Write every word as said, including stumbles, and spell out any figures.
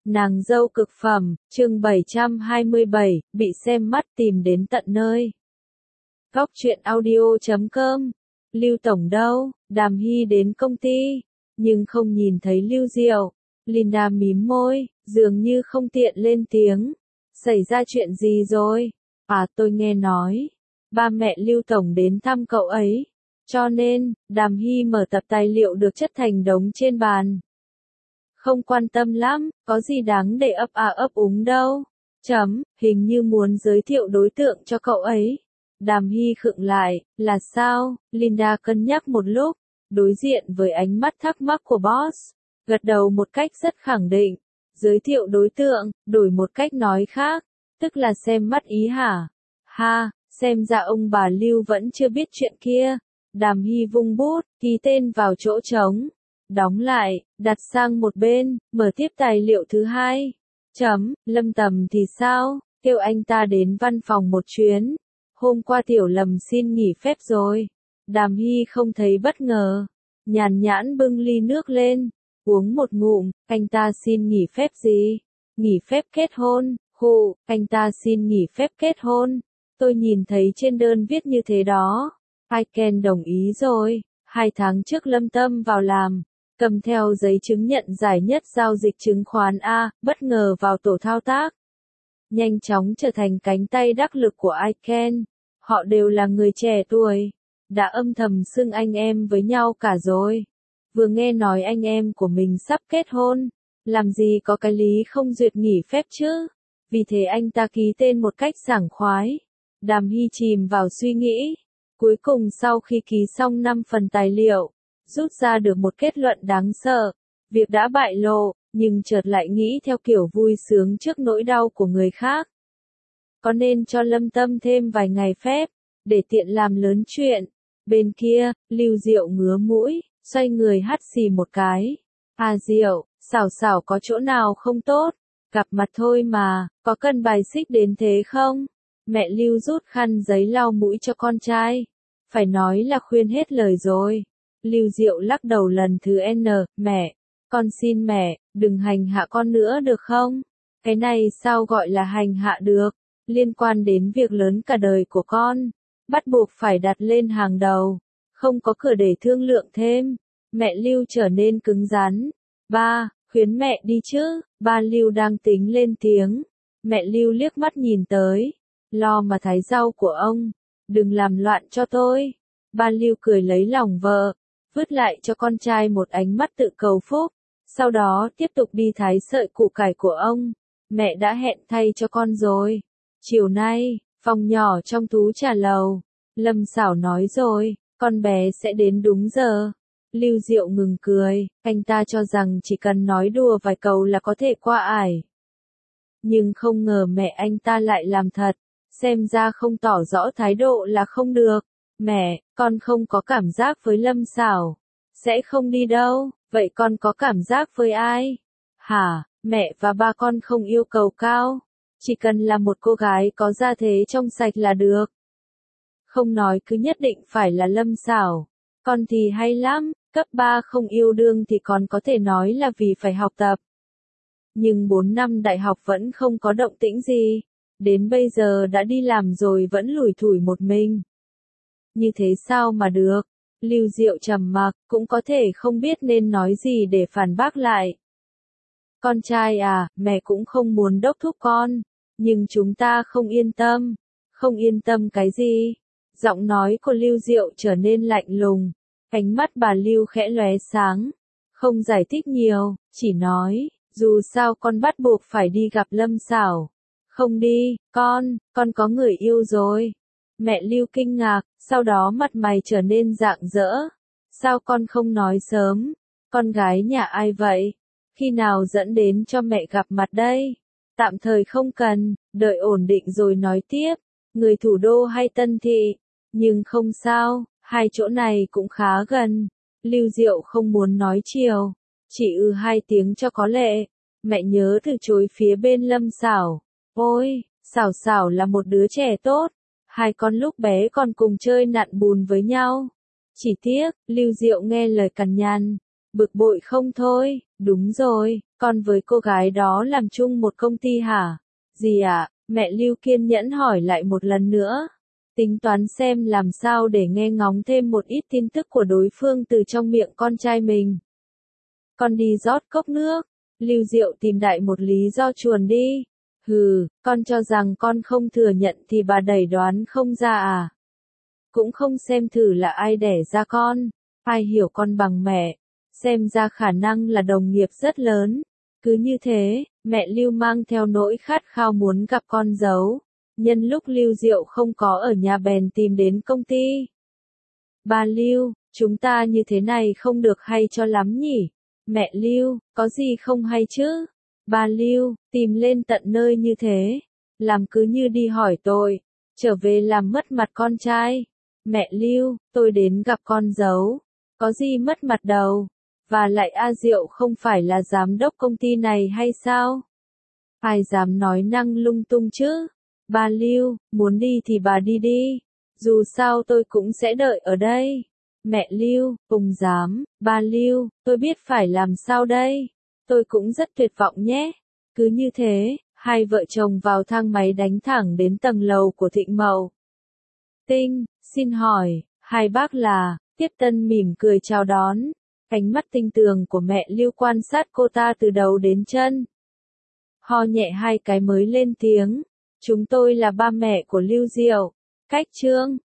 Nàng dâu cực phẩm, chương bảy trăm hai mươi bảy, bị xem mắt tìm đến tận nơi. Góc truyện audio chấm com. Lưu Tổng đâu? Đàm Hy đến công ty, nhưng không nhìn thấy Lưu Diệu. Linda mím môi, dường như không tiện lên tiếng. Xảy ra chuyện gì rồi? À, tôi nghe nói, ba mẹ Lưu Tổng đến thăm cậu ấy. Cho nên, Đàm Hy mở tập tài liệu được chất thành đống trên bàn. Không quan tâm lắm, có gì đáng để ấp à ấp úng đâu. Chấm, hình như muốn giới thiệu đối tượng cho cậu ấy. Đàm Hy khựng lại, là sao? Linda cân nhắc một lúc, đối diện với ánh mắt thắc mắc của boss, gật đầu một cách rất khẳng định. Giới thiệu đối tượng, đổi một cách nói khác, tức là xem mắt ý hả? Ha, xem ra ông bà Lưu vẫn chưa biết chuyện kia. Đàm Hy vung bút, ký tên vào chỗ trống, đóng lại, đặt sang một bên, mở tiếp tài liệu thứ hai. Chấm, Lâm Tầm thì sao? Kêu anh ta đến văn phòng một chuyến. Hôm qua Tiểu Lầm xin nghỉ phép rồi. Đàm Hy không thấy bất ngờ. Nhàn nhãn bưng ly nước lên, uống một ngụm. Anh ta xin nghỉ phép gì? Nghỉ phép kết hôn. Hụ, anh ta xin nghỉ phép kết hôn. Tôi nhìn thấy trên đơn viết như thế đó. Iken đồng ý rồi. Hai tháng trước Lâm Tâm vào làm, cầm theo giấy chứng nhận giải nhất giao dịch chứng khoán A, bất ngờ vào tổ thao tác. Nhanh chóng trở thành cánh tay đắc lực của Iken. Họ đều là người trẻ tuổi, đã âm thầm xưng anh em với nhau cả rồi. Vừa nghe nói anh em của mình sắp kết hôn, làm gì có cái lý không duyệt nghỉ phép chứ. Vì thế anh ta ký tên một cách sảng khoái. Đàm Hy chìm vào suy nghĩ. Cuối cùng sau khi ký xong năm phần tài liệu, rút ra được một kết luận đáng sợ. Việc đã bại lộ, nhưng chợt lại nghĩ theo kiểu vui sướng trước nỗi đau của người khác. Có nên cho Lâm Tâm thêm vài ngày phép, để tiện làm lớn chuyện. Bên kia, Lưu Diệu ngứa mũi, xoay người hắt xì một cái. À Diệu, xảo xảo có chỗ nào không tốt? Gặp mặt thôi mà, có cần bài xích đến thế không? Mẹ Lưu rút khăn giấy lau mũi cho con trai. Phải nói là khuyên hết lời rồi. Lưu Diệu lắc đầu lần thứ N, mẹ, con xin mẹ, đừng hành hạ con nữa được không? Cái này sao gọi là hành hạ được? Liên quan đến việc lớn cả đời của con, bắt buộc phải đặt lên hàng đầu, không có cửa để thương lượng thêm. Mẹ Lưu trở nên cứng rắn. Ba, khuyến mẹ đi chứ. Ba Lưu đang tính lên tiếng. Mẹ Lưu liếc mắt nhìn tới. Lo mà thái rau của ông, đừng làm loạn cho tôi. Ba Lưu cười lấy lòng vợ, vứt lại cho con trai một ánh mắt tự cầu phúc, sau đó tiếp tục đi thái sợi củ cải của ông. Mẹ đã hẹn thay cho con rồi. Chiều nay, phòng nhỏ trong tú trà lầu, Lâm Xảo nói rồi, con bé sẽ đến đúng giờ. Lưu Diệu ngừng cười, anh ta cho rằng chỉ cần nói đùa vài câu là có thể qua ải. Nhưng không ngờ mẹ anh ta lại làm thật, xem ra không tỏ rõ thái độ là không được. Mẹ, con không có cảm giác với Lâm Xảo. Sẽ không đi đâu, vậy con có cảm giác với ai? Hả, mẹ và ba con không yêu cầu cao. Chỉ cần là một cô gái có gia thế trong sạch là được. Không nói cứ nhất định phải là Lâm Xảo. Con thì hay lắm, cấp ba không yêu đương thì còn có thể nói là vì phải học tập. Nhưng bốn năm đại học vẫn không có động tĩnh gì. Đến bây giờ đã đi làm rồi vẫn lủi thủi một mình. Như thế sao mà được? Lưu Diệu trầm mặc, cũng có thể không biết nên nói gì để phản bác lại. Con trai à, mẹ cũng không muốn đốc thúc con, nhưng chúng ta không yên tâm. Không yên tâm cái gì? Giọng nói của Lưu Diệu trở nên lạnh lùng, ánh mắt bà Lưu khẽ lóe sáng. Không giải thích nhiều, chỉ nói, dù sao con bắt buộc phải đi gặp Lâm Xảo. Không đi, con, con có người yêu rồi. Mẹ Lưu kinh ngạc, sau đó mặt mày trở nên rạng rỡ. Sao con không nói sớm? Con gái nhà ai vậy? Khi nào dẫn đến cho mẹ gặp mặt đây? Tạm thời không cần, đợi ổn định rồi nói tiếp. Người thủ đô hay Tân Thị? Nhưng không sao, hai chỗ này cũng khá gần. Lưu Diệu không muốn nói chiều, chỉ ư hai tiếng cho có lệ. Mẹ nhớ từ chối phía bên Lâm Xảo. Ôi, Xảo Xảo là một đứa trẻ tốt. Hai con lúc bé còn cùng chơi nặn bùn với nhau. Chỉ tiếc, Lưu Diệu nghe lời cằn nhằn, bực bội không thôi. Đúng rồi, Con với cô gái đó làm chung một công ty hả? Gì ạ? À? Mẹ Lưu kiên nhẫn hỏi lại một lần nữa. Tính toán xem làm sao để nghe ngóng thêm một ít tin tức của đối phương từ trong miệng con trai mình. Con đi rót cốc nước. Lưu Diệu tìm đại một lý do chuồn đi. Hừ, con cho rằng con không thừa nhận thì bà đẩy đoán không ra à? Cũng không xem thử là ai đẻ ra con. Ai hiểu con bằng mẹ. Xem ra khả năng là đồng nghiệp rất lớn. Cứ như thế, mẹ Lưu mang theo nỗi khát khao muốn gặp con dâu. Nhân lúc Lưu Diệu không có ở nhà bèn tìm đến công ty. Bà Lưu, chúng ta như thế này không được hay cho lắm nhỉ? Mẹ Lưu, có gì không hay chứ? Bà Lưu, tìm lên tận nơi như thế. Làm cứ như đi hỏi tội. Trở về làm mất mặt con trai. Mẹ Lưu, tôi đến gặp con dâu. Có gì mất mặt đâu. Và lại A Diệu không phải là giám đốc công ty này hay sao? Ai dám nói năng lung tung chứ? Bà Lưu, muốn đi thì bà đi đi. Dù sao tôi cũng sẽ đợi ở đây. Mẹ Lưu, cùng dám, bà Lưu, tôi biết phải làm sao đây. Tôi cũng rất tuyệt vọng nhé. Cứ như thế, hai vợ chồng vào thang máy đánh thẳng đến tầng lầu của Thịnh Mậu. Tinh, xin hỏi, hai bác là, Tiếp Tân mỉm cười chào đón. Ánh mắt tinh tường của mẹ Lưu quan sát cô ta từ đầu đến chân. Ho nhẹ hai cái mới lên tiếng. Chúng tôi là ba mẹ của Lưu Diệu. Cách Trương,